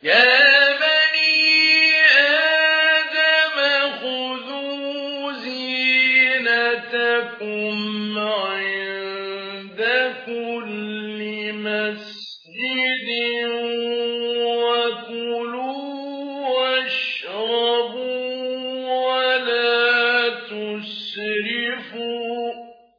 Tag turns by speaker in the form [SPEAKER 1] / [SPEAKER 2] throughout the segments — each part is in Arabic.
[SPEAKER 1] يا بني آدم خذوا زينتكم عند كل مسجد وكلوا واشربوا ولا تسرفوا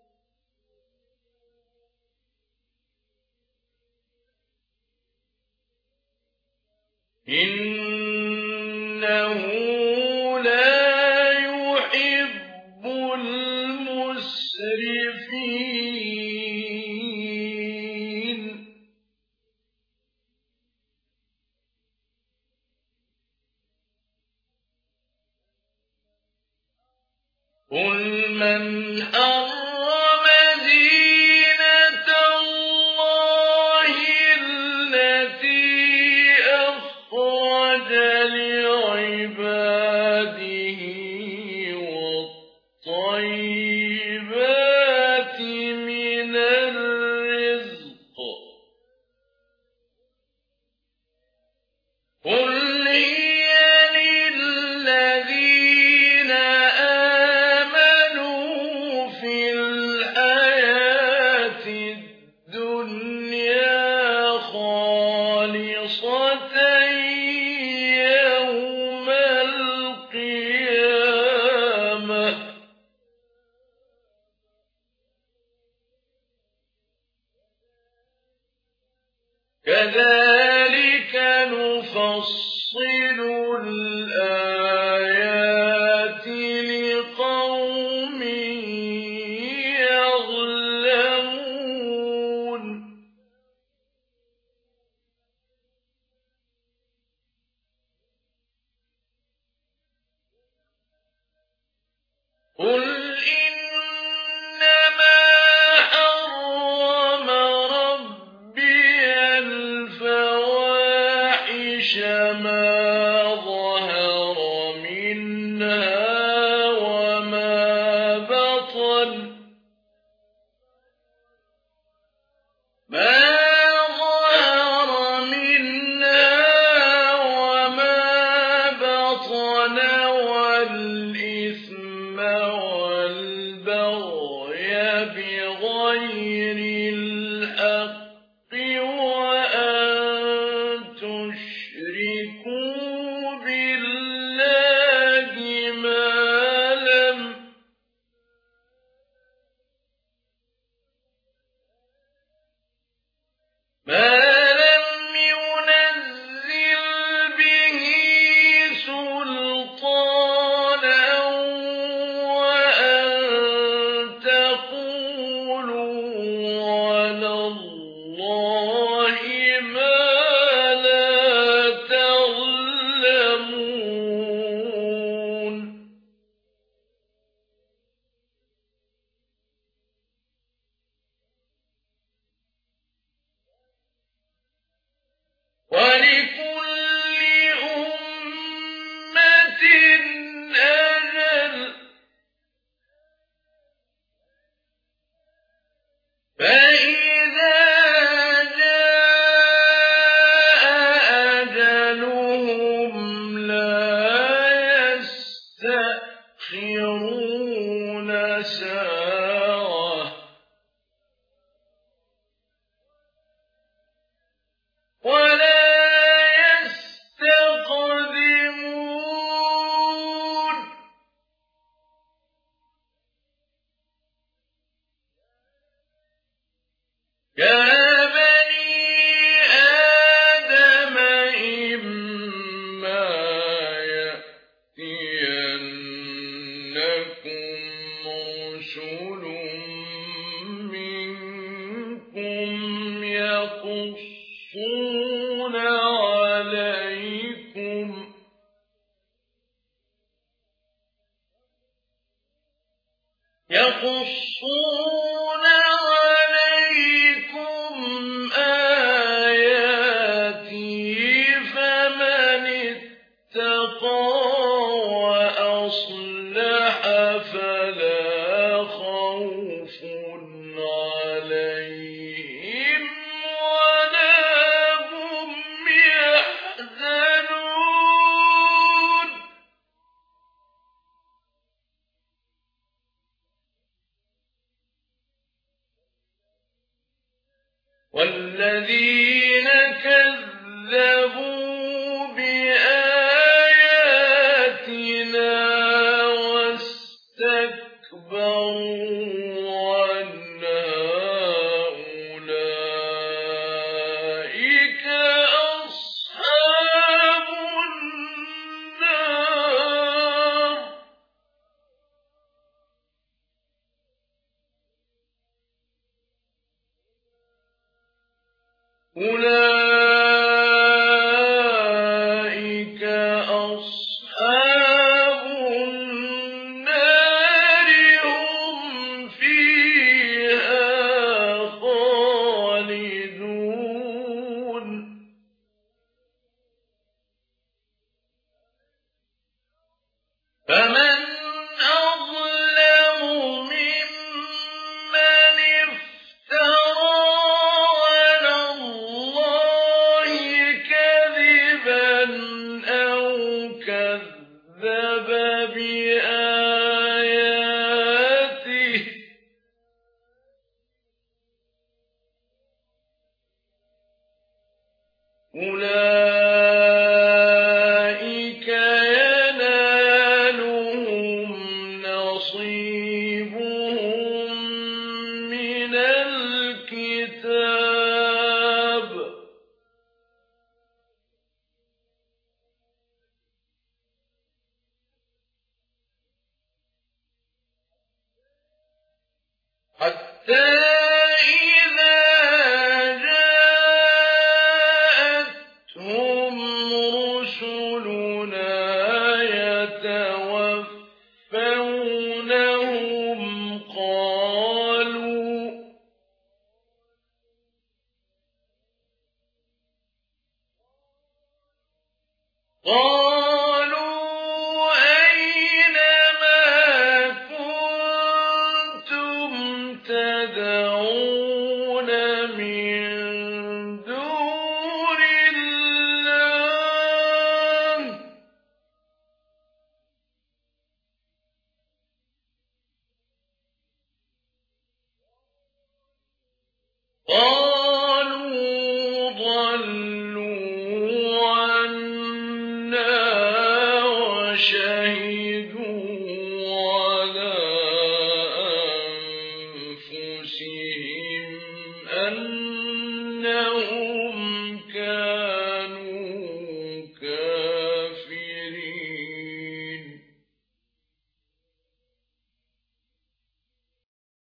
[SPEAKER 1] إنه لا يحب المسرفين قل من حرم زينة الله التي أخرج لعباده والطيبات من الرزق قل هي للذين آمنوا في الحياة الدنيا خالصة يوم القيامة كذلك نفصل الآيات لقوم يعلمون قل إنما حرم ربي الفواحش ما ظهر منها وما بطن والإثم والبغي بغير الحق وأن تشركوا بالله ما لم ينزل به سلطانا وأن تقولوا على الله ما لا تعلمون ولكل أمة أجل فإذا جاء أجلهم لا يستأخرون ساعة ولا يستقدمون يا بني آدم إما يأتينكم رسل منكم يقصون عليكم آياتي فمن اتقى وأصلح فلا خوف عليهم ولا هم يحزنون والذين كذبوا بآياتنا واستكبروا عنها أولئك أصحاب النار. أولئك أصحاب النار هم فيها خالدون. فمن أظلم ممن افترى على الله كذبا أو كذب بآياته أولئك ينالهم نصيبهم من الكتاب حتى إذا جاءتهم رسلنا يتوفونهم قالوا أين ما كنتم تدعون من دون الله قالوا ضلوا عنا وشهدوا على أنفسهم أنهم